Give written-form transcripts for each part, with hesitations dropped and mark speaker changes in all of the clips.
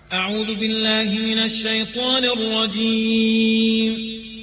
Speaker 1: أعوذ بالله من الشيطان الرجيم.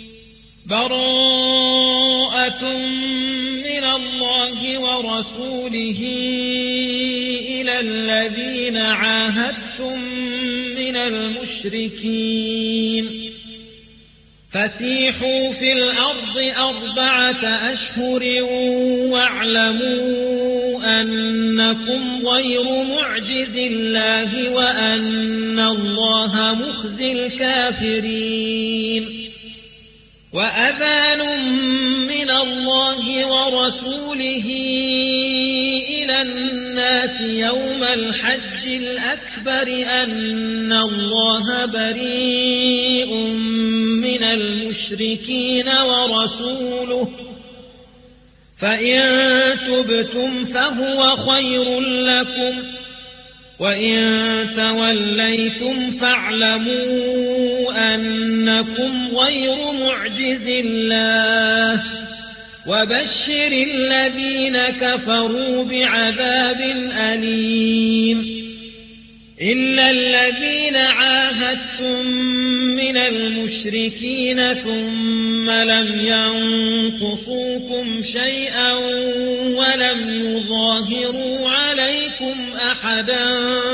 Speaker 1: براءة من الله ورسوله إلى الذين عاهدتم من المشركين فسيحوا في الأرض 4 أشهر واعلموا أنكم غير معجز الله وأن الله مخزي الكافرين. وأذان من الله ورسوله إلى الناس يوم الحج الأكبر أن الله بريء من المشركين ورسوله فإن تبتم فهو خير لكم وإن توليتم فاعلموا أنكم غير معجز الله وبشر الذين كفروا بعذاب أليم. إلا الذين عاهدتم من المشركين ثم لم ينقصوكم شيئا ولم يظاهروا عليكم أحدا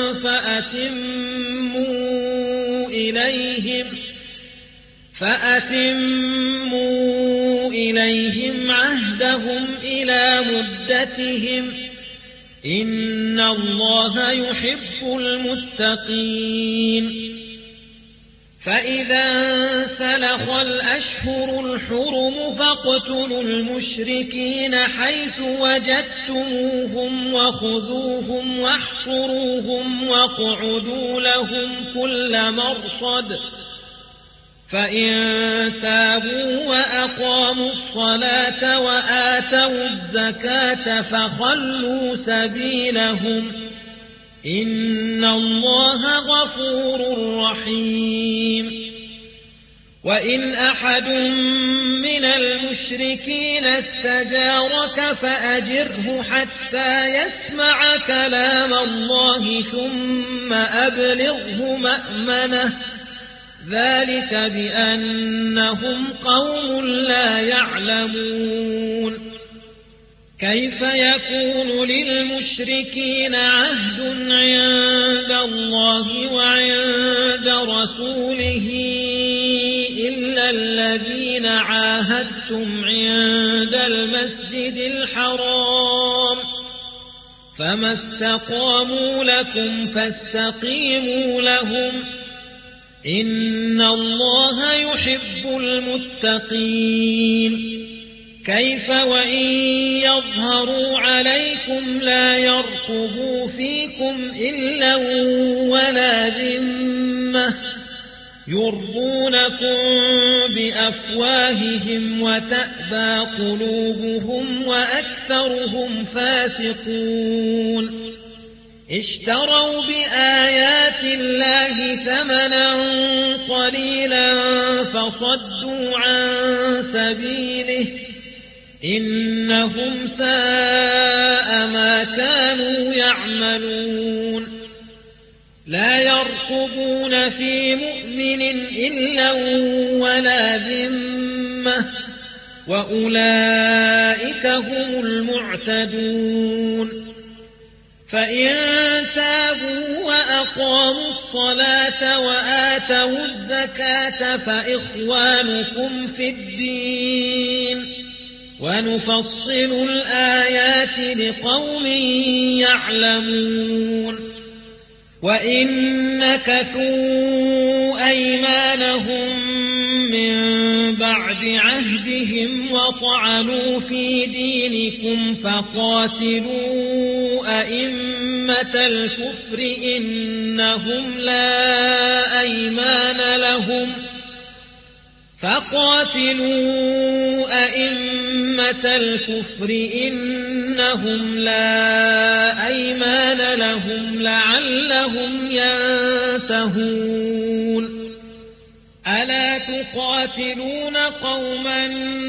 Speaker 1: فأتموا إليهم عهدهم إلى مدتهم إن الله يحب المتقين. فإذا انسلخ الأشهر الحرم فاقتلوا المشركين حيث وجدتموهم وخذوهم واحصروهم واقعدوا لهم كل مرصد فإن تابوا وأقاموا الصلاة وآتوا الزكاة فخلوا سبيلهم إن الله غفور رحيم. وإن أحد من المشركين استجارك فأجره حتى يسمع كلام الله ثم أبلغه مأمنه ذلك بأنهم قوم لا يعلمون. كيف يكون للمشركين عهد عند الله وعند رسوله إلا الذين عاهدتم عند المسجد الحرام فما استقاموا لكم فاستقيموا لهم إن الله يحب المتقين. كيف وإن يظهروا عليكم لا يرقبوا فيكم إلا ولا ذمة يرضونكم بأفواههم وتأبى قلوبهم وأكثرهم فاسقون. اشتروا بآيات الله ثمنا قليلا فصدوا عن سبيله إنهم ساء ما كانوا يعملون. لا يرقبون في مؤمن إلا ولا ذمة وأولئك هم المعتدون. فإن تابوا وأقاموا الصلاة وآتوا الزكاة فإخوانكم في الدين ونفصل الآيات لقوم يعلمون. وإن نكثوا أيمانهم من بعد عهدهم وطعنوا في دينكم فقاتلوا أئمة الكفر إنهم لا أيمان لهم لعلهم ينتهون. ألا تقاتلون قوما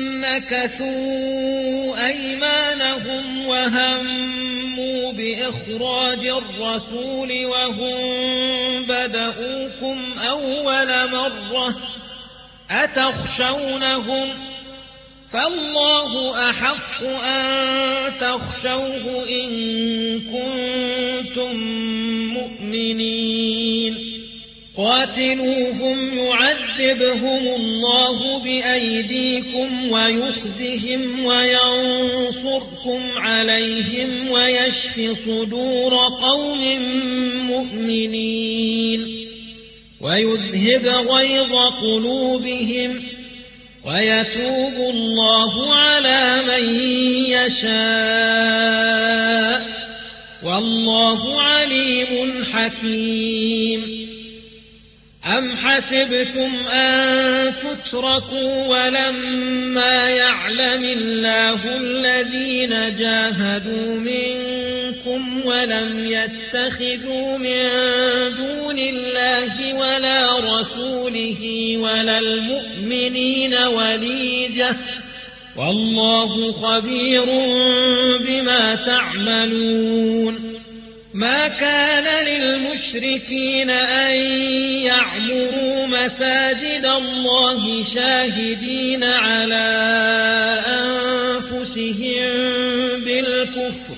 Speaker 1: نكثوا أيمانهم وهموا بإخراج الرسول وهم بدؤوكم أول مرة أتخشونهم فالله أحق أن تخشوه إن كنتم مؤمنين قاتلوهم يعذبهم الله بأيديكم ويخزهم وينصركم عليهم ويشف صدور قوم مؤمنين ويذهب غيظ قلوبهم ويتوب الله على من يشاء والله عليم حكيم أم حسبتم أن تتركوا ولما يعلم الله الذين جاهدوا منكم ولم يتخذوا من دون الله ولا رسوله ولا المؤمنين وليجة والله خبير بما تعملون ما كان للمشركين أن يعمروا مساجد الله شاهدين على أنفسهم بالكفر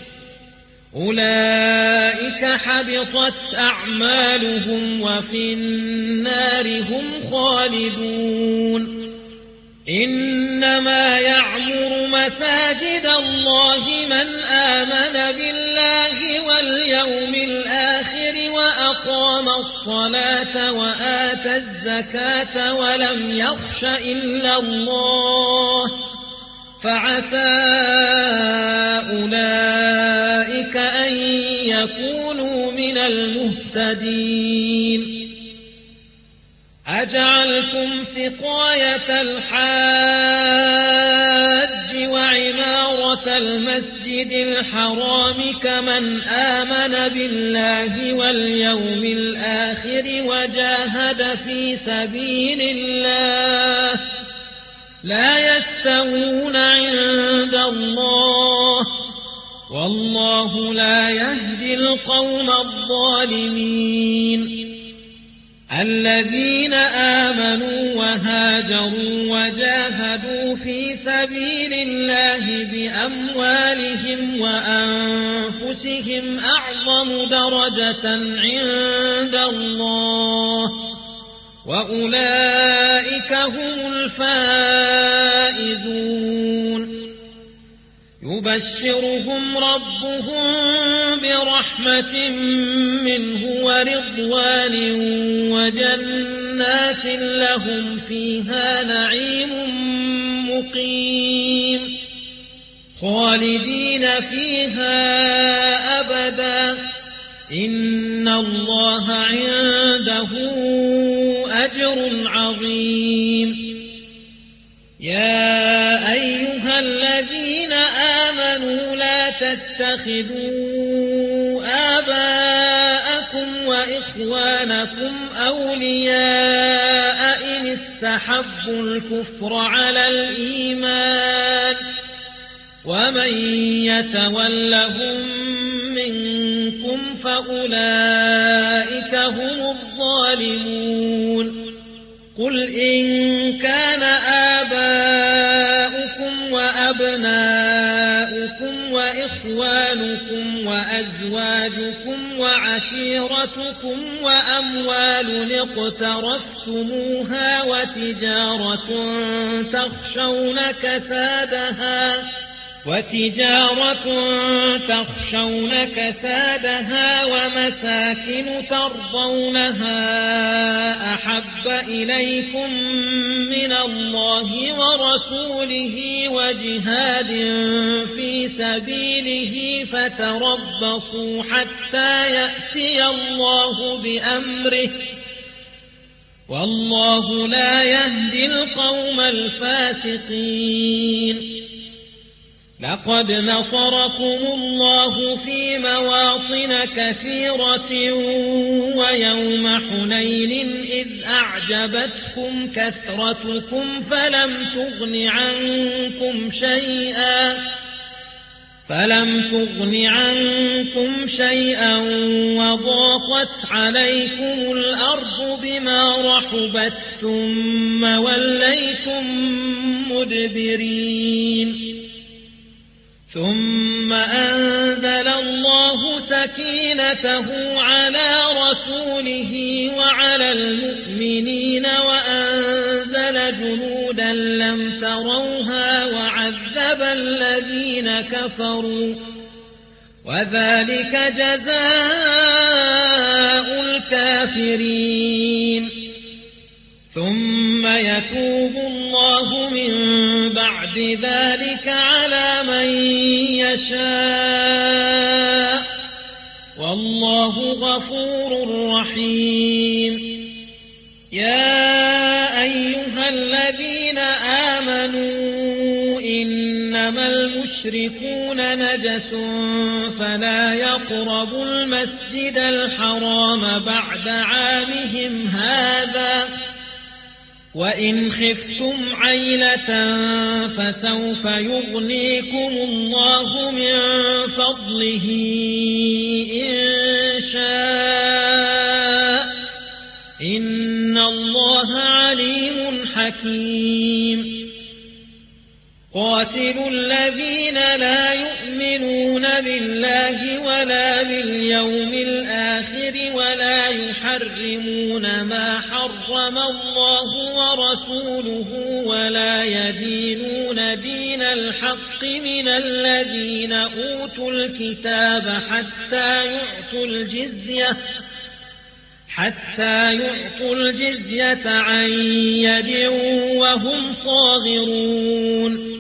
Speaker 1: أولئك حبطت أعمالهم وفي النار هم خالدون إنما يعمر مساجد الله من آمن بالله واليوم الآخر وأقام الصلاة وآتى الزكاة ولم يخش إلا الله فعسى أولئك أن يكونوا من المهتدين أجعلتم سقاية الحاج وعمارة المسجد الحرام كمن آمن بالله واليوم الآخر وجاهد في سبيل الله لا يستوون عند الله والله لا يهدي القوم الظالمين الذين آمنوا وهاجروا وجاهدوا في سبيل الله بأموالهم وأنفسهم أعظم درجة عند الله وأولئك هم الفائزون يبشرهم ربهم برحمة منه ورضوان وجنات لهم فيها نعيم مقيم خالدين فيها أبدا إن الله عنده أجر عظيم يا أيها الذين آمنوا لا تتخذوا آباءكم وإخوانكم أولياء إن استحبوا الكفر على الإيمان ومن يتولهم منكم فأولئك هم الظالمون قل إن كان آباؤكم وأبناؤكم وإخوانكم وأزواجكم وعشيرتكم وأموال اقترفتموها وتجارة تخشون كسادها ومساكن ترضونها أحب إليكم من الله ورسوله وجهاد في سبيله فتربصوا حتى يأتي الله بأمره والله لا يهدي القوم الفاسقين لقد نصركم الله في مواطن كثيرة ويوم حنين إذ أعجبتكم كثرتكم فلم تغن عنكم شيئا وضاقت عليكم الأرض بما رحبت ثم وليتم مدبرين ثم أنزل الله سكينته على رسوله وعلى المؤمنين وأنزل جنودا لم تروها وعذب الذين كفروا وذلك جزاء الكافرين ثم يتوب الله من بعد ذلك على من يشاء والله غفور رحيم يا أيها الذين آمنوا إنما المشركون نجس فلا يقربوا المسجد الحرام بعد عامهم هذا وإن خفتم عيلة فسوف يغنيكم الله من فضله إن شاء إن الله عليم حكيم قاتلوا الذين لا يؤمنون بالله ولا باليوم الآخر ولا يحرمون ما حرم الله ورسوله ولا يدينون دين الحق من الذين أوتوا الكتاب حتى يعطوا الجزية عن يد وهم صاغرون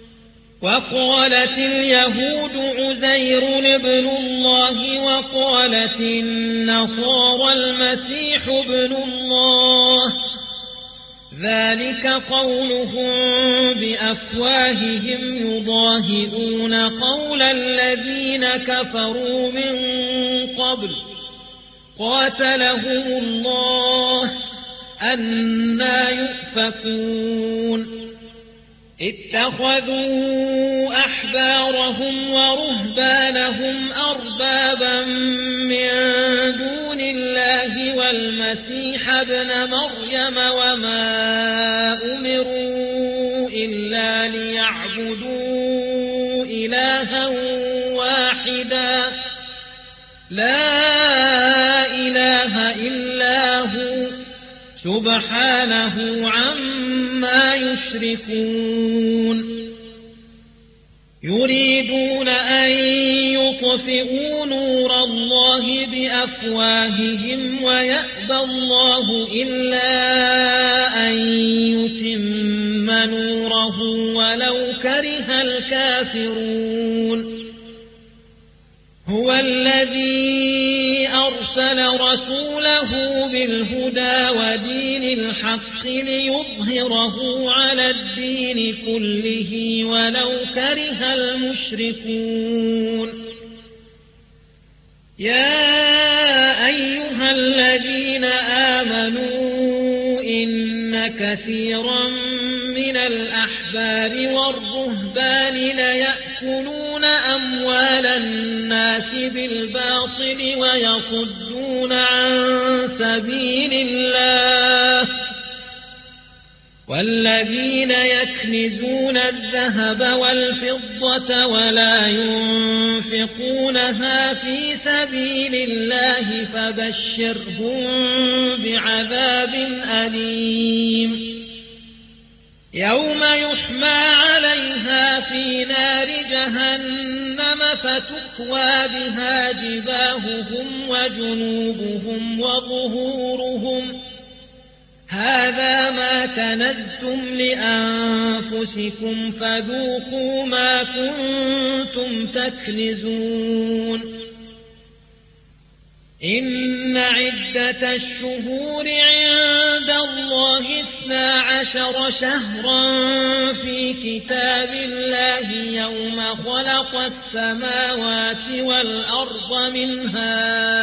Speaker 1: وقالت اليهود عزير ابن الله وقالت النصارى المسيح ابن الله ذلك قولهم بأفواههم يضاهئون قول الذين كفروا من قبل قاتلهم الله أنى يؤفكون اتخذوا أحبارهم ورهبانهم أربابا من دون الله والمسيح ابن مريم وما أمروا إلا ليعبدوا إلها واحدا لا إله إلا هو سبحانه عما يشركون يريدون أن يطفئوا نور الله بأفواههم ويأبى الله إلا أن يتم نوره ولو كره الكافرون هو الذي أرسل رسوله بالهدى ودين الحق ليظهره على الدين كله ولو كره المشركون يا أيها الذين آمنوا إن كثيرا من الأحبار والرهبان ليأكلون أموال الناس بالباطل ويصدون عن سبيل الله والذين يكنزون الذهب والفضة ولا ينفقونها في سبيل الله فبشرهم بعذاب أليم يوم يحمى عليها في نار جهنم فتكوى بها جباههم وجنوبهم وظهورهم هذا ما كنزتم لأنفسكم فذوقوا ما كنتم تكنزون إن عدة الشهور عند الله 12 شهرا في كتاب الله يوم خلق السماوات والأرض منها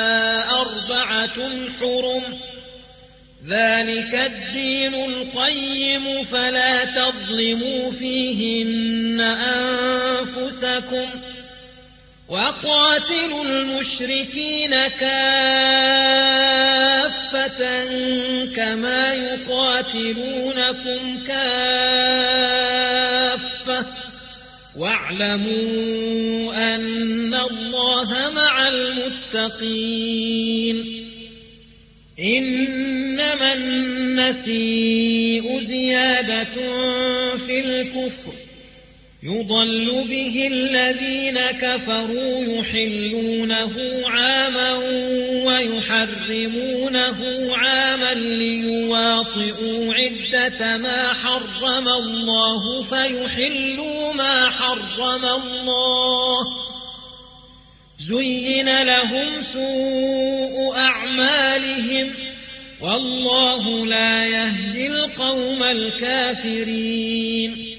Speaker 1: 4 حرم ذلك الدين القيم فلا تظلموا فيهن أنفسكم وقاتلوا المشركين كافة كما يقاتلونكم كافة واعلموا أن الله مع المتقين إنما النسيء زيادة في الكفر يضل به الذين كفروا يحلونه عاما ويحرمونه عاما ليواطئوا عدة ما حرم الله فيحلوا ما حرم الله زين لهم سوء أعمالهم والله لا يهدي القوم الكافرين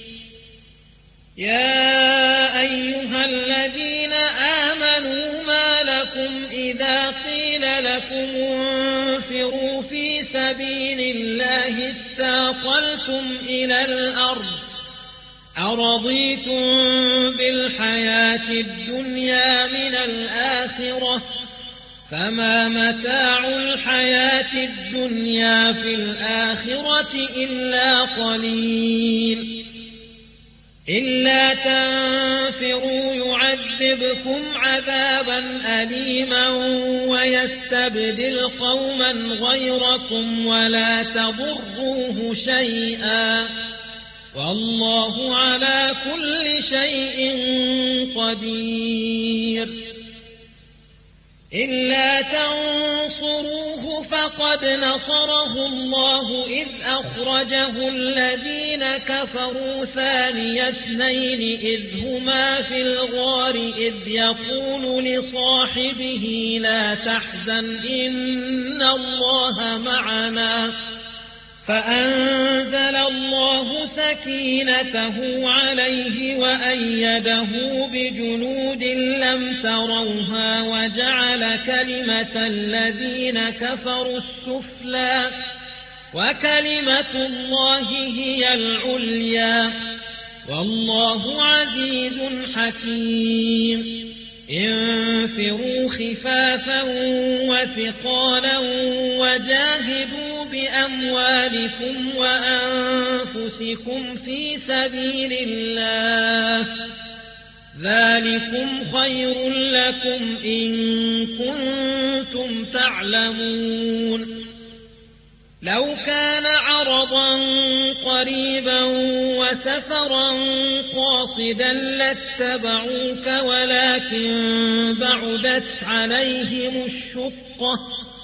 Speaker 1: يا أيها الذين آمنوا ما لكم إذا قيل لكم انفروا في سبيل الله اثاقلتم إلى الأرض أرضيتم بالحياة الدنيا من الآخرة فما متاع الحياة الدنيا في الآخرة إلا قليل إلا تنفروا يعذبكم عذابا أليما ويستبدل قوما غيركم ولا تضروه شيئا والله على كل شيء قدير إلا تنصروه فقد نصره الله إذ أخرجه الذين كفروا ثاني اثنين إذ هما في الغار إذ يقول لصاحبه لا تحزن إن الله معنا فأنزل الله سكينته عليه وأيده بجنود لم تروها وجعل كلمة الذين كفروا السفلى وكلمة الله هي العليا والله عزيز حكيم انفروا خفافا وثقالا وجاهدوا بأموالكم وأنفسكم في سبيل الله ذلكم خير لكم إن كنتم تعلمون لو كان عرضا قريبا وسفرا قاصدا لاتبعوك ولكن بعدت عليهم الشقة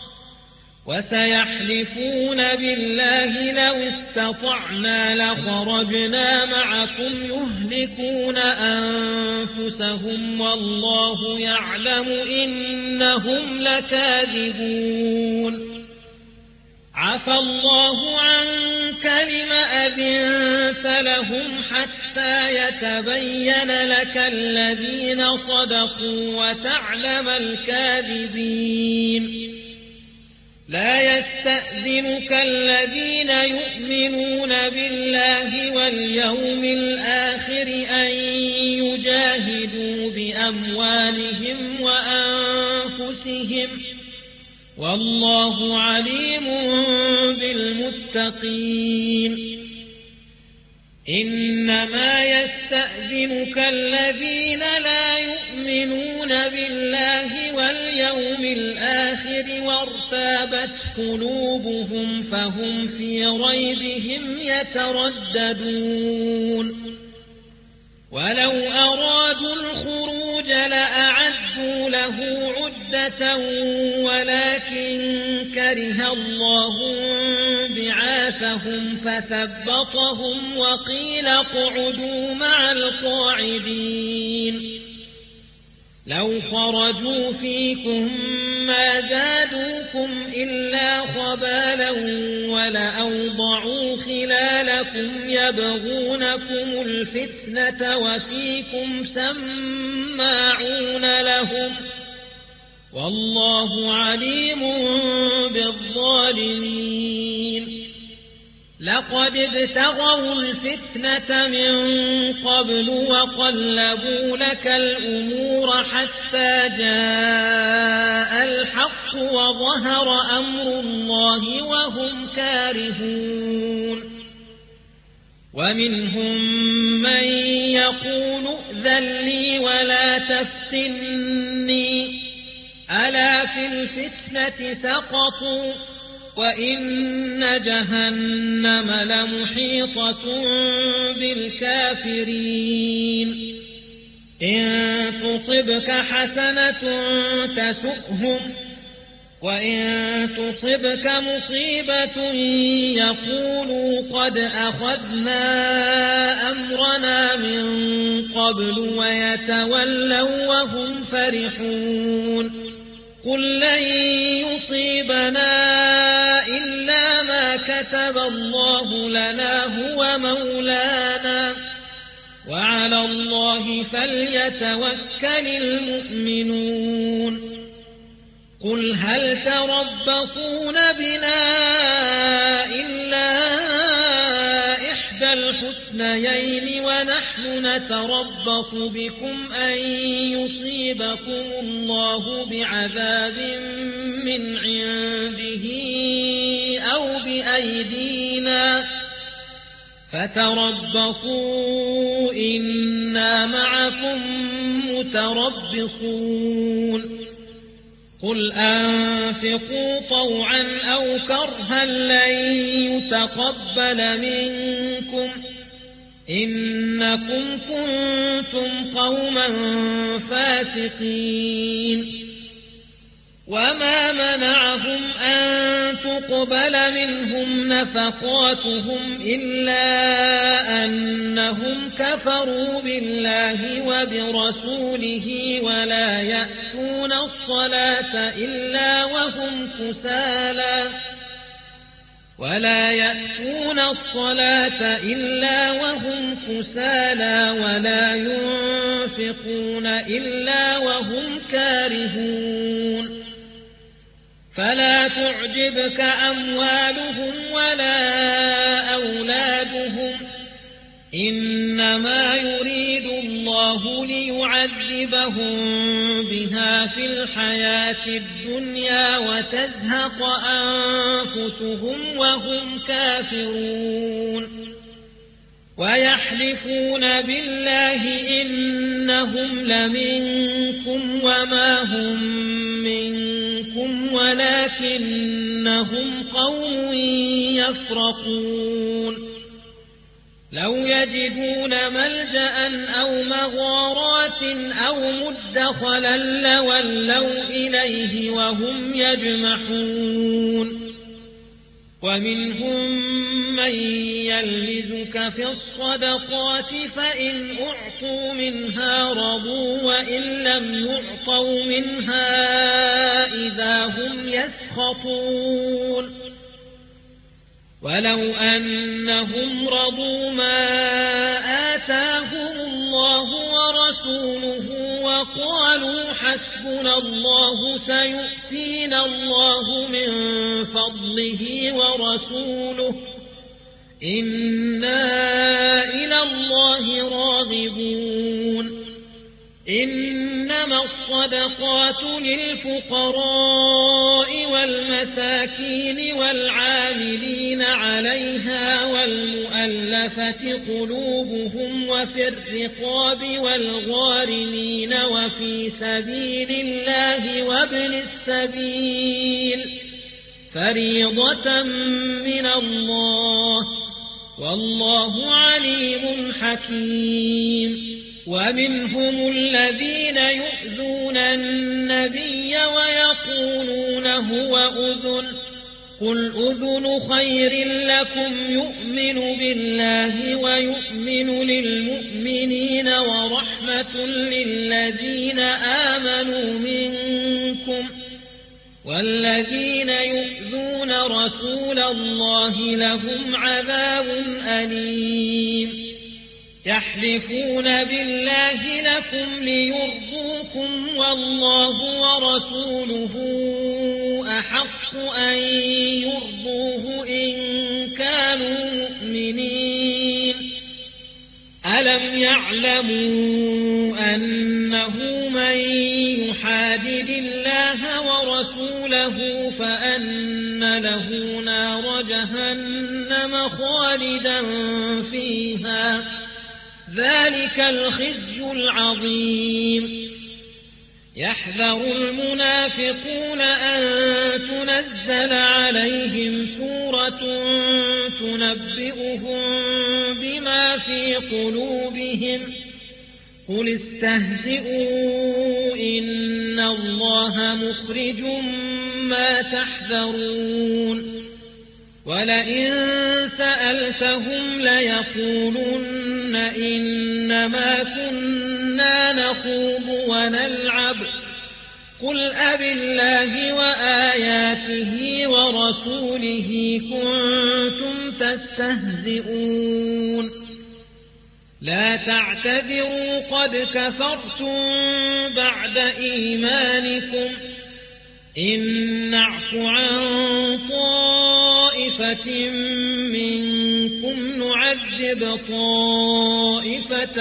Speaker 1: وسيحلفون بالله لو استطعنا لخرجنا معكم يهلكون أنفسهم والله يعلم إنهم لكاذبون عفى الله عنك لم أذنت لهم حتى يتبين لك الذين صدقوا وتعلم الكاذبين لا يستأذنك الذين يؤمنون بالله واليوم الآخر أن يجاهدوا بأموالهم وأنفسهم والله عليم بالمتقين إنما يستأذنك الذين لا يؤمنون بالله واليوم الآخر وارتابت قلوبهم فهم في ريبهم يترددون ولو أرادوا الخروج لأعدوا له عدة ولكن كره الله بعاثهم فثبطهم وقيل اقعدوا مع القاعدين لو خرجوا فيكم ما زادوكم إلا خبالا ولأوضعوا خلالكم يبغونكم الفتنة وفيكم سماعون لهم والله عليم بالظالمين لقد ابتغوا الفتنة من قبل وقلبوا لك الأمور حتى جاء الحق وظهر أمر الله وهم كارهون ومنهم من يقول ائذن لي ولا تفتني ألا في الفتنة سقطوا وإن جهنم لمحيطة بالكافرين إن تصبك حسنة تسؤهم وإن تصبك مصيبة يقولوا قد أخذنا أمرنا من قبل ويتولوا وهم فرحون قل لن يصيبنا إلا ما كتب الله لنا هو مولانا وعلى الله فليتوكل المؤمنون قل هل تربصون بنا إلا إحدى الحسنيين ونحن نتربص بكم أن يصيبكم الله بعذاب من عنده أو بأيدينا فتربصوا إنا معكم متربصون قل أنفقوا طوعا أو كرها لن يتقبل منكم إنكم كنتم قوما فاسقين وما منعهم أن تقبل منهم نفقاتهم إلا أنهم كفروا بالله وبرسوله ولا يأتون الصلاة إلا وهم كسالى ولا ينفقون إلا وهم كارهون فلا تعجبك أموالهم ولا أولادهم إنما يريد الله ليعذبهم بها في الحياة الدنيا وتزهق أنفسهم وهم كافرون ويحلفون بالله إنهم لمنكم وما هم منكم ولكنهم قوم يفرقون لو يجدون ملجأ أو مغارات أو مدخلا لولوا إليه وهم يجمحون ومنهم من يلمزك في الصدقات فإن أعطوا منها رضوا وإن لم يعطوا منها إذا هم يسخطون ولو أنهم رضوا ما آتاهم الله ورسوله وقالوا حسبنا الله سيؤتينا الله من فضله ورسوله إنا إلى الله راغبون إنما الصدقات للفقراء والمساكين والعاملين عليها والمؤلفة قلوبهم وفي الرقاب والغارمين وفي سبيل الله وابن السبيل فريضة من الله والله عليم حكيم ومنهم الذين يؤذون النبي ويقولون هو أذن قل أذن خير لكم يؤمن بالله ويؤمن للمؤمنين ورحمة للذين آمنوا منكم والذين يؤذون رسول الله لهم عذاب أليم يحلفون بالله لكم ليرضوكم والله ورسوله أحق أن يرضوه إن كانوا مؤمنين ألم يعلموا أنه من يحادد الله ورسوله فأن له نار جهنم خالدا فيها ذلك الخزي العظيم يحذر المنافقون أن تنزل عليهم سورة تنبئهم بما في قلوبهم قل استهزئوا إن الله مخرج ما تحذرون ولئن سألتهم ليقولن إنما كنا نخوض ونلعب قل أبالله وآياته ورسوله كنتم تستهزئون لا تعتذروا قد كفرتم بعد إيمانكم إن نعف عن طائفة منكم نعذب طائفة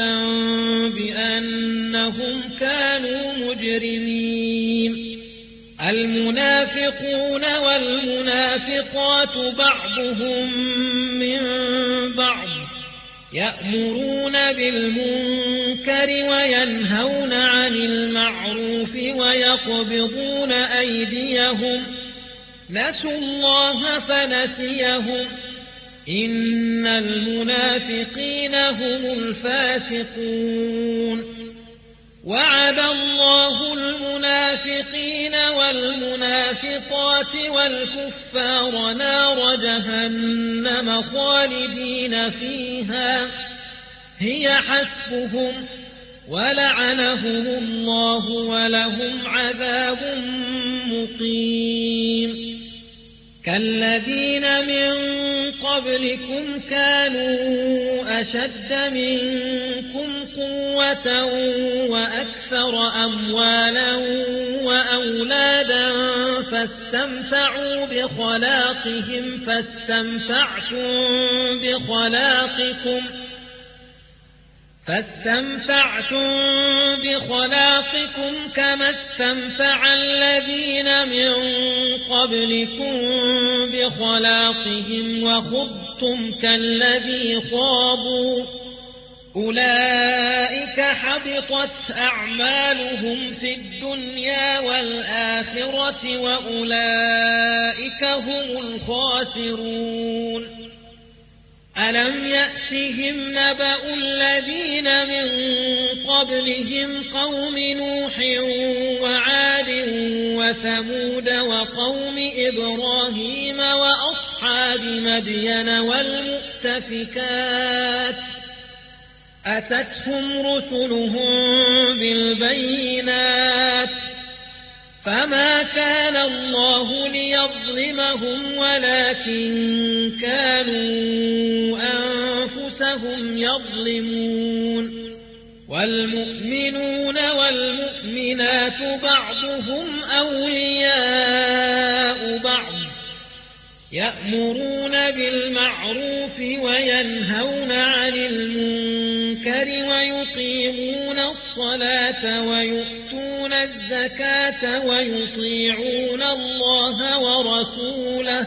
Speaker 1: بأنهم كانوا مجرمين المنافقون والمنافقات بعضهم من بعض يأمرون بالمنكر وينهون عن المعروف ويقبضون أيديهم نسوا الله فنسيهم إن المنافقين هم الفاسقون وعد الله المنافقين والمنافقات والكفار نار جهنم خالدين فيها هي حسبهم ولعنهم الله ولهم عذاب مقيم كالذين من قبلكم كانوا أشد منكم قوة وأكثر أموالا وأولادا فاستمتعوا بخلاقكم كما استمتع الذين من قبلكم بخلاقهم وخضتم كالذي خاضوا أولئك حبطت أعمالهم في الدنيا والآخرة وأولئك هم الخاسرون ألم يأتهم نبأ الذين من قبلهم قوم نوح وعاد وثمود وقوم إبراهيم وأصحاب مدين والمؤتفكات أتتهم رسلهم بالبينات فما كان الله ليظلمهم ولكن كانوا أنفسهم يظلمون والمؤمنون والمؤمنات بعضهم أولياء بعض يأمرون بالمعروف وينهون عن المنكر ويقيمون الصلاة ويؤتون الزكاة ويطيعون الله ورسوله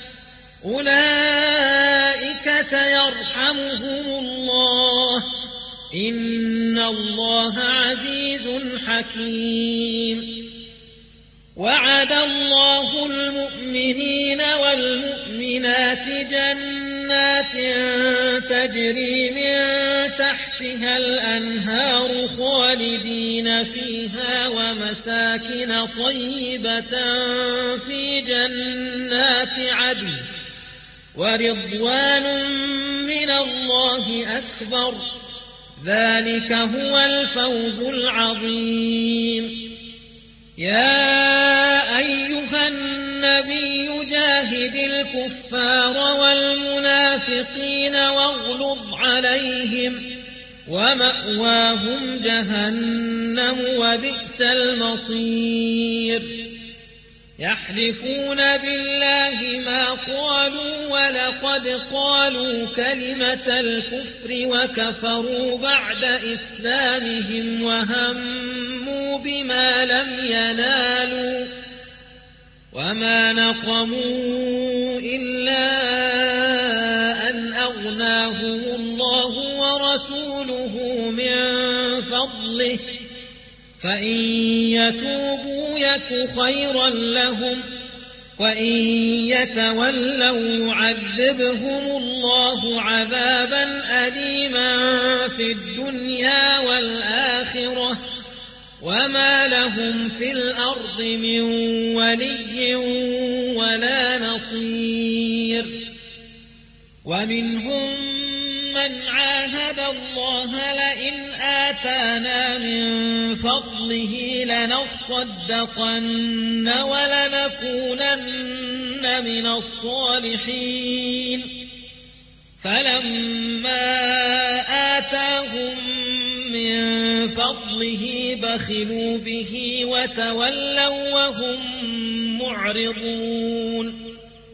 Speaker 1: أولئك سيرحمهم الله إن الله عزيز حكيم وعد الله المؤمنين والمؤمنات جنات تجري من تحت تحتها الأنهار خالدين فيها ومساكن طيبة في جنات عدن ورضوان من الله أكبر ذلك هو الفوز العظيم. يا أيها النبي جاهد الكفار والمنافقين واغلظ عليهم ومأواهم جهنم وبئس المصير. يحلفون بالله ما قالوا ولقد قالوا كلمة الكفر وكفروا بعد إسلامهم وهموا بما لم ينالوا وما نقموا إلا أن أغناهم الله ورسوله من فضله فإن يتوبوا يك خيرا لهم وإن يتولوا يعذبهم الله عذابا أليما في الدنيا والآخرة وما لهم في الأرض من ولي ولا نصير. ومنهم من عاهد الله لئن آتانا من فضله لنصدقن ولنكونن من الصالحين فلما آتاهم من فضله بخلوا به وتولوا وهم معرضون.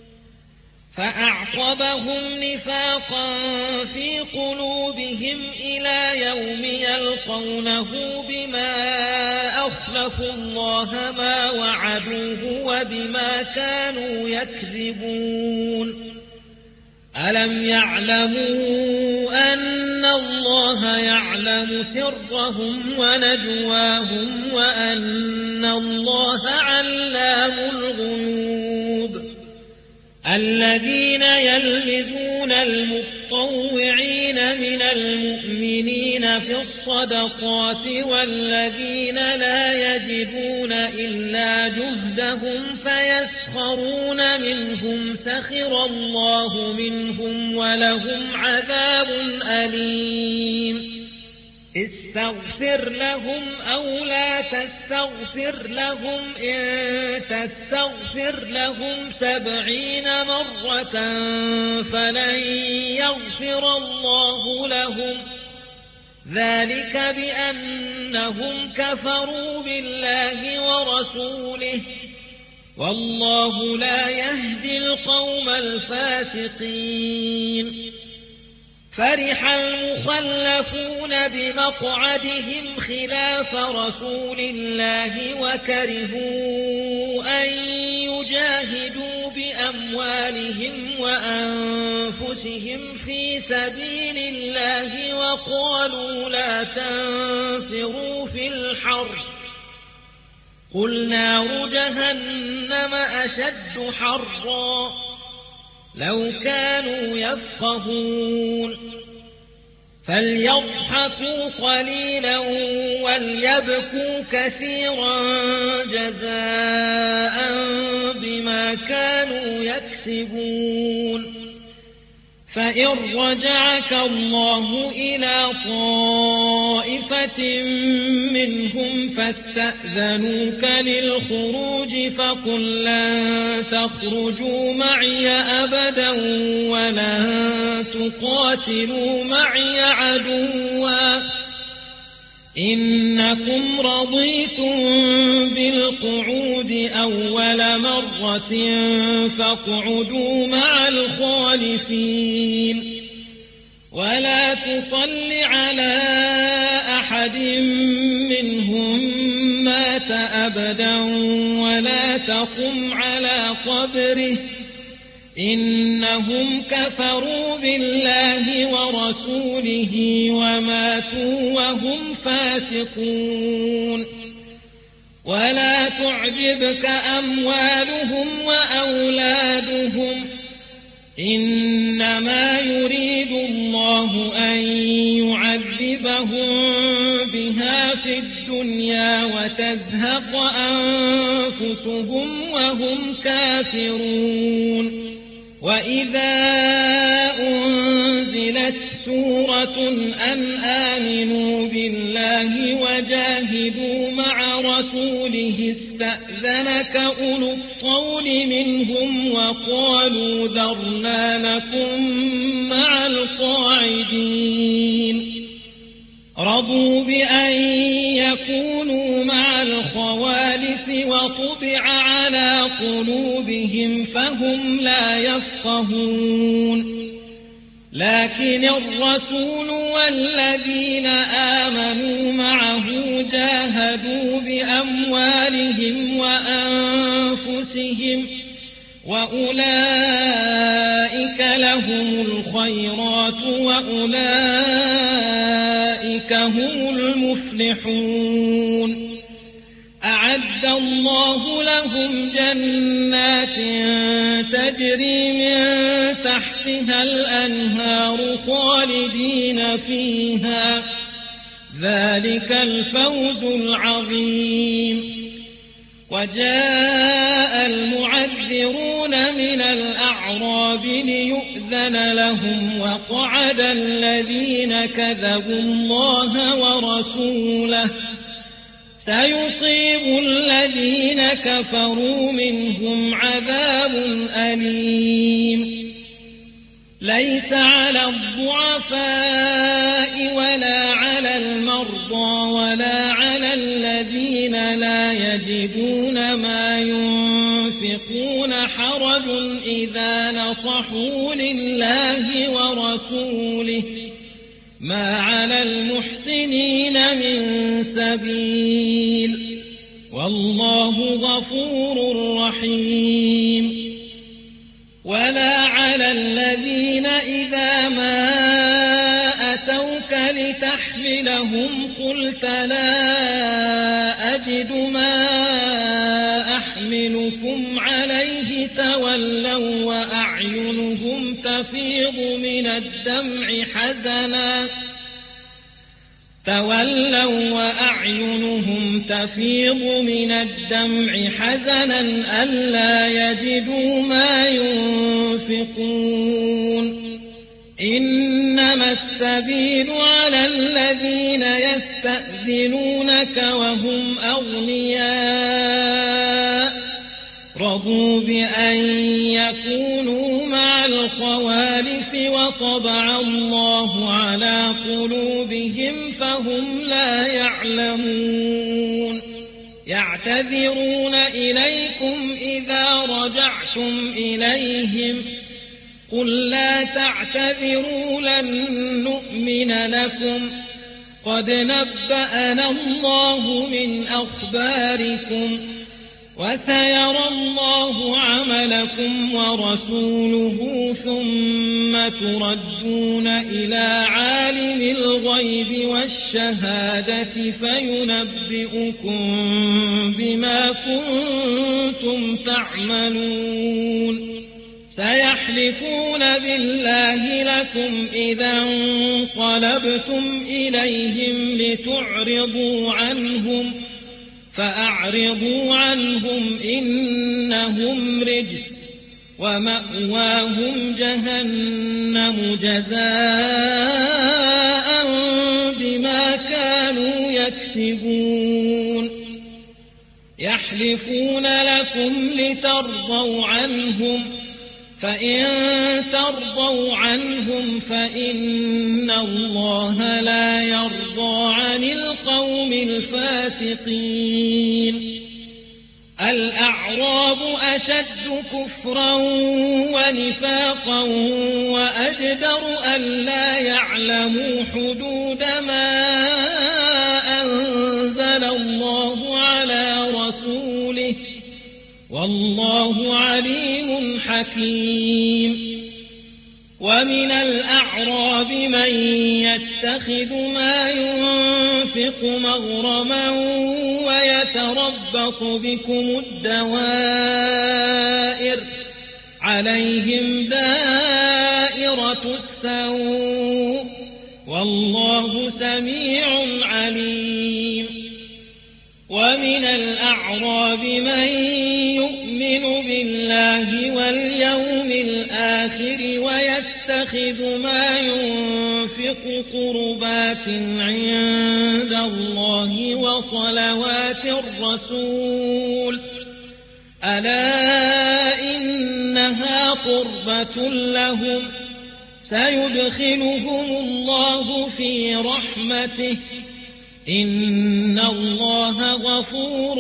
Speaker 1: فأعقبهم نفاقا في قلوبهم إلى يوم يلقونه بما أخلفوا الله ما وعدوه وبما كانوا يكذبون. ألم يعلموا أن الله يعلم سرهم ونجواهم وأن الله علام الغيوب. الذين يلمزون المطوعين من المؤمنين في الصدقات والذين لا يجدون إلا جهدهم فيسخرون منهم سخر الله منهم ولهم عذاب أليم. استغفر لهم أو لا تستغفر لهم إن تستغفر لهم 70 مرة فلن يغفر الله لهم ذلك بأنهم كفروا بالله ورسوله والله لا يهدي القوم الفاسقين. فرح المخلفون بمقعدهم خلاف رسول الله وكرهوا أن يجاهدوا بأموالهم وأنفسهم في سبيل الله وقالوا لا تنفروا في الحر قل نار جهنم أشد حرا لو كانوا يفقهون. فليضحكوا قليلا وليبكوا كثيرا جزاء بما كانوا يكسبون. فإن رجعك الله إلى طائفة منهم فاستأذنوك للخروج فقل لن تخرجوا معي أبدا ولن تقاتلوا معي عدوا إنكم رضيتم بالقعود أول مرة فاقعدوا مع الخالفين ولا تصل على أحد منهم مات أبدا ولا تقم على قبره إنهم كفروا بالله ورسوله وماتوا وهم فاسقون. ولا تعجبك أموالهم وأولادهم إنما يريد الله أن لهم بها في الدنيا وتزهق أنفسهم وهم كافرون وإذا أنزلت سورة أن آمنوا بالله وجاهدوا مع رسوله استأذنك أولو الطول منهم وقالوا ذرنا لكم مع القاعدين رضوا بأن يكونوا مع الخوالف وطبع على قلوبهم فهم لا يفقهون لكن الرسول والذين آمنوا معه جاهدوا بأموالهم وأنفسهم وأولئك لهم الخيرات وأولئك هم المفلحون أعد الله لهم جنات تجري من تحتها الأنهار خالدين فيها ذلك الفوز العظيم وجاء المعذرون من الأعراب ليؤذن لهم وقعد الذين كذبوا الله ورسوله سيصيب الذين كفروا منهم عذاب أليم ليس على الضعفاء ولا على المرضى ولا على الذين لا يجدون ما ينفقون حرج إذا نصحوا لله ورسوله ما على المحسنين من سبيل والله غفور رحيم ولا على الذين إذا ما أتوك لتحملهم قلت لا أجد ما أحملكم عليه تولوا وأعينهم تفيض من الدمع حزنا ألا يجدوا ما ينفقون إنما السبيل على الذين يستأذنونك وهم أغنياء رضوا بأن يكونوا مع الخوالف وطبع الله على قلوبهم فهم لا يعلمون يعتذرون إليكم إذا رجعتم إليهم قل لا تعتذروا لن نؤمن لكم قد نبأنا الله من أخباركم وسيرى الله عملكم ورسوله ثم تردون إلى عالم الغيب والشهادة فينبئكم بما كنتم تعملون سيحلفون بالله لكم إذا انقلبتم إليهم لتعرضوا عنهم فأعرضوا عنهم إنهم رجس ومأواهم جهنم جزاء بما كانوا يكسبون يحلفون لكم لترضوا عنهم فإن ترضوا عنهم فإن الله لا يرضى عن القوم الفاسقين الأعراب أشد كفرا ونفاقا وأجدر ألا يعلموا حدود ما أنزل الله على رسوله والله عليم حكيم ومن الأعراب من يتخذ ما ينفق مغرما ويتربص بكم الدوائر عليهم دائرة السوء والله سميع عليم ومن الأعراب من يؤمن بالله واليوم الآخر ويتخذ ما ينفق قربات عند الله وصلوات الرسول ألا إنها قربة لهم سيدخلهم الله في رحمته إن الله غفور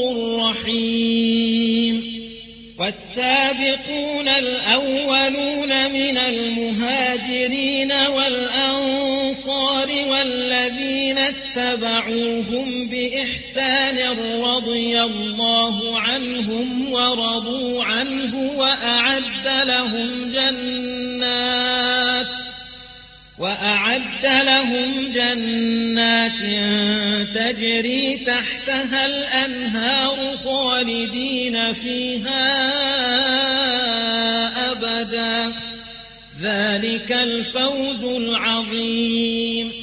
Speaker 1: رحيم والسابقون الأولون من المهاجرين والأنصار والذين اتبعوهم بإحسان رضي الله عنهم ورضوا عنه وأعد لهم جنات تجري تحتها الأنهار خالدين فيها أبدا ذلك الفوز العظيم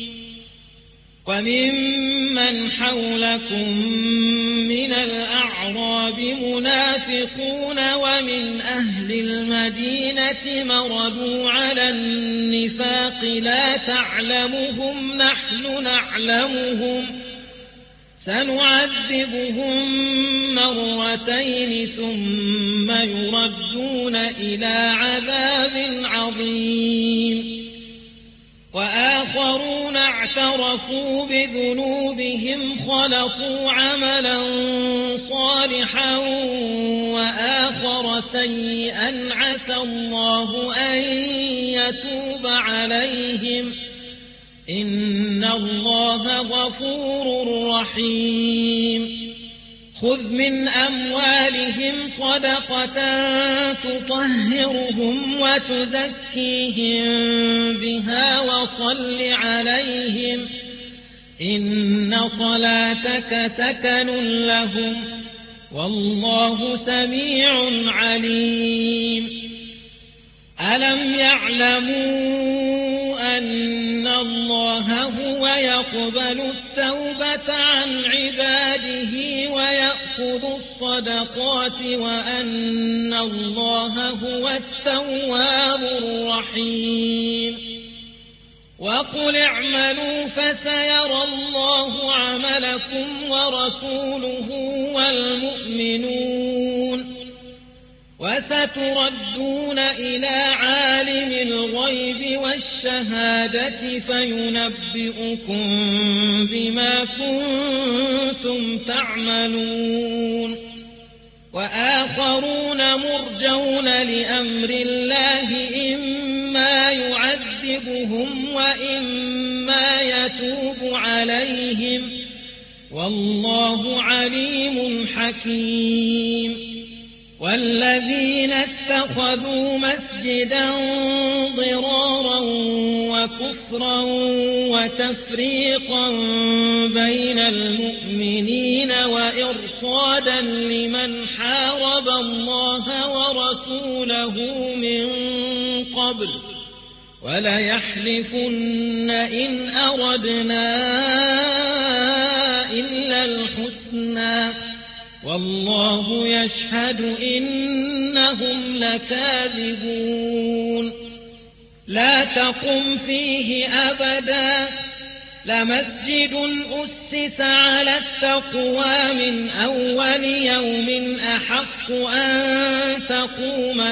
Speaker 1: وممن حولكم من الأعراب منافقون ومن أهل المدينة مردوا على النفاق لا تعلمهم نحن نعلمهم سنعذبهم مرتين ثم يردون إلى عذاب عظيم وآخرون اعترفوا بذنوبهم خلطوا عملا صالحا وآخر سيئا عسى الله أن يتوب عليهم إن الله غفور رحيم خذ من أموالهم صدقة تطهرهم وتزكيهم بها وصل عليهم إن صلاتك سكن لهم والله سميع عليم ألم يعلموا أن الله هو يقبل التوبة عن عباده ويأخذ الصدقات وأن الله هو التواب الرحيم وقل اعملوا فسيرى الله عملكم ورسوله والمؤمنون وستردون إلى عالم الغيب والشهادة فينبئكم بما كنتم تعملون وآخرون مرجون لأمر الله إما يعذبهم وإما يتوب عليهم والله عليم حكيم والذين اتخذوا مسجدا ضرارا وكفرا وتفريقا بين المؤمنين وإرصادا لمن حارب الله ورسوله من قبل وليحلفن إن أردنا إلا الحسنى والله يشهد إنهم لكاذبون لا تقم فيه أبدا لمسجد أسس على التقوى من أول يوم أحق أن تقوم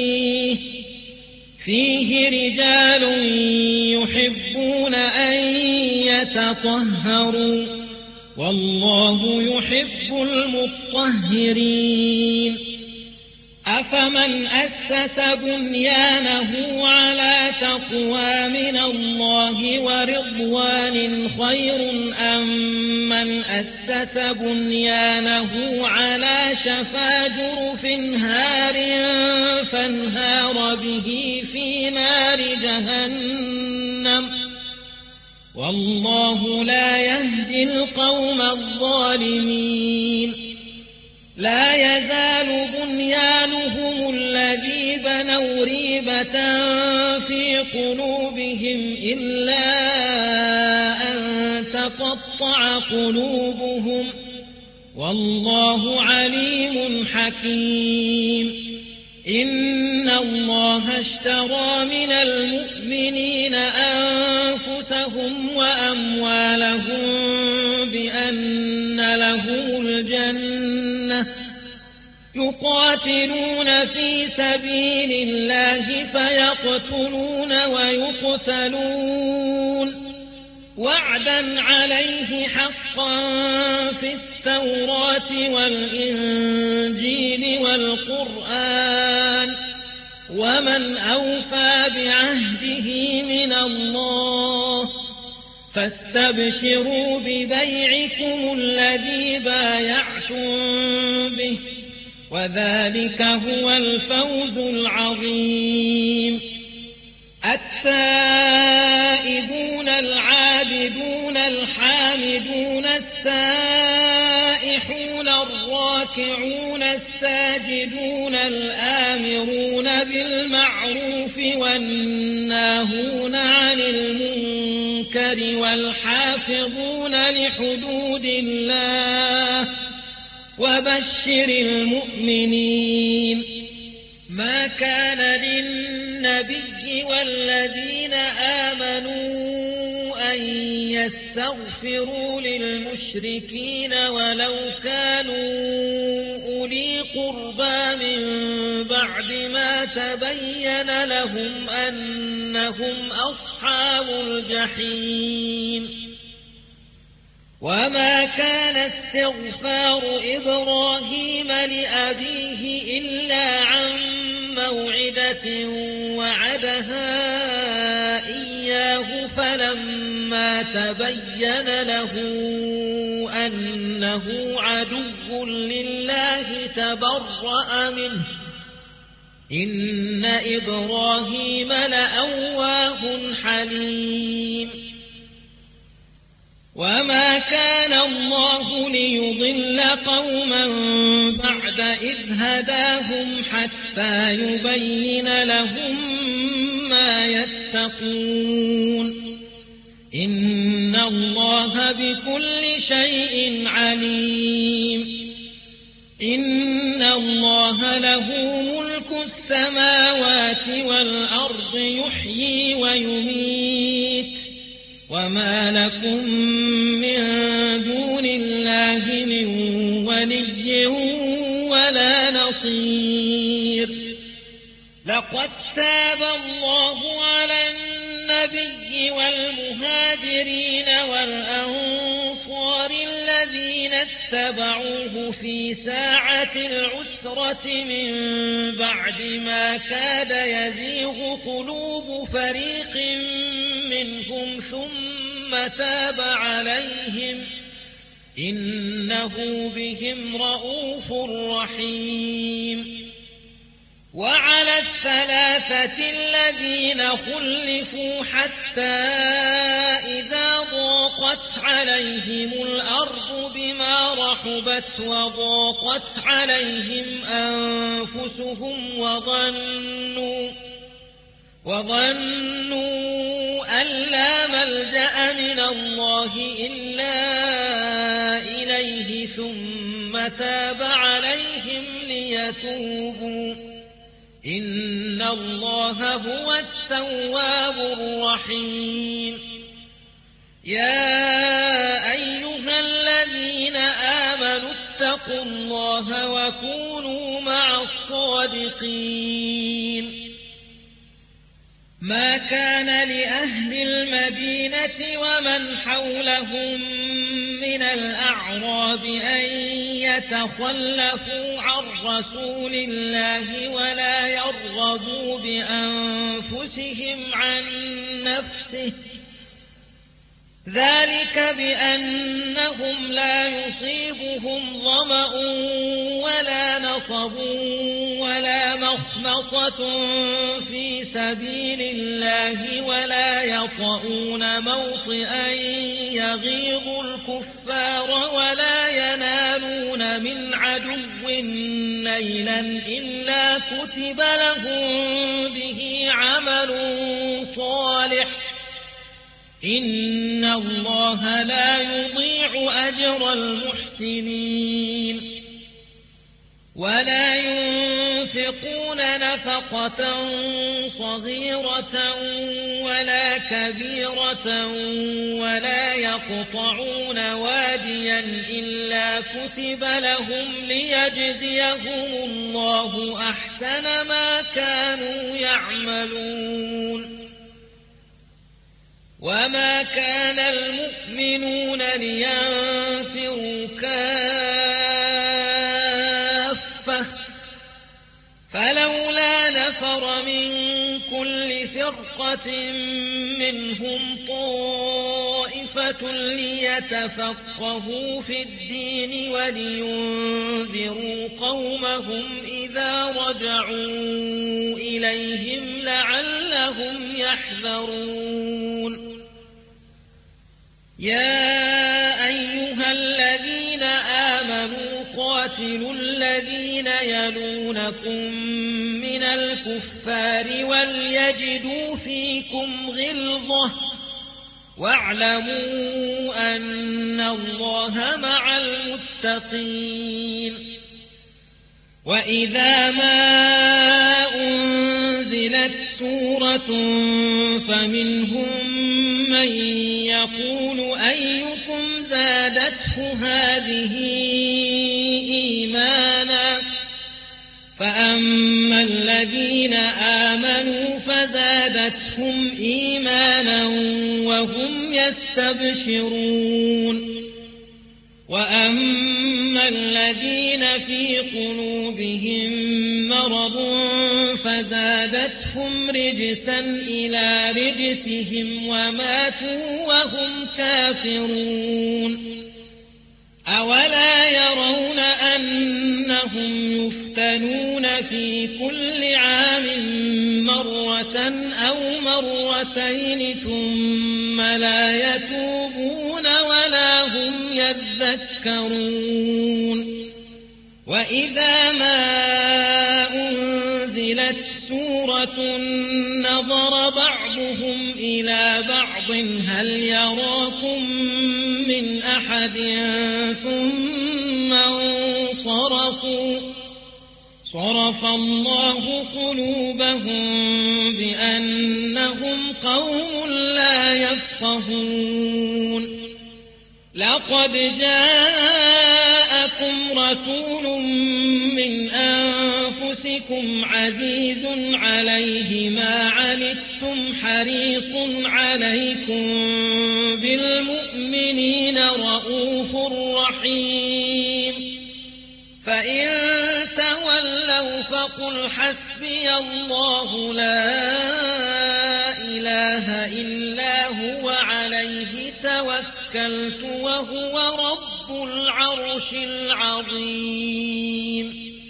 Speaker 1: فيه رجال يحبون أن يتطهروا والله يحب المطهرين أفمن أسس بنيانه على تقوى من الله ورضوان خير أم من أسس بنيانه على شفا جرف هار فانهار به في نار جهنم والله لا يهدي القوم الظالمين لا يزال بنيانهم الذي بنوا ريبة في قلوبهم إلا أن تقطع قلوبهم والله عليم حكيم إن الله اشترى من المؤمنين أنفسهم وأموالهم بأن لهم الجنة يقاتلون في سبيل الله فيقتلون ويقتلون وعدا عليه حقا في التوراة والإنجيل والقرآن ومن أوفى بعهده من الله فاستبشروا ببيعكم الذي بايعتم به وذلك هو الفوز العظيم التائبون العابدون الحامدون السائحون الراكعون الساجدون الآمرون بالمعروف والناهون عن المنكر والحافظون لحدود الله وبشر المؤمنين ما كان للنبي والذين آمنوا أن يستغفروا للمشركين ولو كانوا أولي قربى من بعد ما تبين لهم أنهم أصحاب الجحيم وما كان استغفار إبراهيم لأبيه إلا عن موعدة وعدها إياه فلما تبين له أنه عدو لله تبرأ منه إن إبراهيم لأواه حليم وما كان الله ليضل قوما بعد إذ هداهم حتى يبين لهم ما يتقون إن الله بكل شيء عليم إن الله له ملك السماوات والأرض يحيي ويميت وما لكم من دون الله من ولي ولا نصير لقد تاب الله على النبي والمهاجرين والأنصار الذين اتبعوه في ساعة العسرة من بعد ما كاد يزيغ قلوب فريق منهم ثم تاب عليهم إنه بهم رءوف رحيم وعلى الثلاثة الذين خلفوا حتى إذا ضاقت عليهم الأرض بما رحبت وضاقت عليهم أنفسهم وظنوا أن لا ملجأ من الله إلا إليه ثم تاب عليهم ليتوبوا إن الله هو التواب الرحيم يا أيها الذين آمنوا اتقوا الله وكونوا مع الصادقين ما كان لأهل المدينة ومن حولهم من الأعراب أن يتخلفوا عن رسول الله ولا يرغبوا بأنفسهم عن نفسه ذلك بأنهم لا يصيبهم ظمأ ولا نصب ولا مخمصة في سبيل الله ولا يطؤون موطئا يغيظ الكفار ولا ينالون من عدو نيلا إلا كتب لهم به عمل صالح إن الله لا يضيع أجر المحسنين ولا ينفقون نفقة صغيرة ولا كبيرة ولا يقطعون واديا إلا كتب لهم ليجزيهم الله أحسن ما كانوا يعملون وما كان المؤمنون لينفروا كافة فلولا نفر من كل فرقة منهم طائفة ليتفقهوا في الدين ولينذروا قومهم إذا رجعوا إليهم لعلهم يحذرون يا أيها الذين آمنوا قاتلوا الذين يلونكم من الكفار وليجدوا فيكم غلظة واعلموا أن الله مع المتقين وإذا ما أنزلت سورة فمنهم من يقول أيكم زادته هذه إيمانا فأما الذين آمنوا فزادتهم إيمانا وهم يستبشرون وأما الذين في قلوبهم مرض فزادتهم رجسا إلى رجسهم وماتوا وهم كافرون أولا يرون أنهم يفتنون في كل عام مرة أو مرتين ثم لا يتوبون ولا هم يذكرون وإذا ما أنزلت سورة نظر بعضهم إلى بعض هل يراكم من أحد ثم انصرفوا صرف الله قلوبهم بأنهم قوم لا يفقهون لقد جاءكم رسول من أنفسكم عزيز عليه ما عنتم حريص عليكم بالمؤمنين رؤوف رحيم فإن تولوا فقل حسبي الله لا إله إلا هو عليه توكلت وهو رب العرش العظيم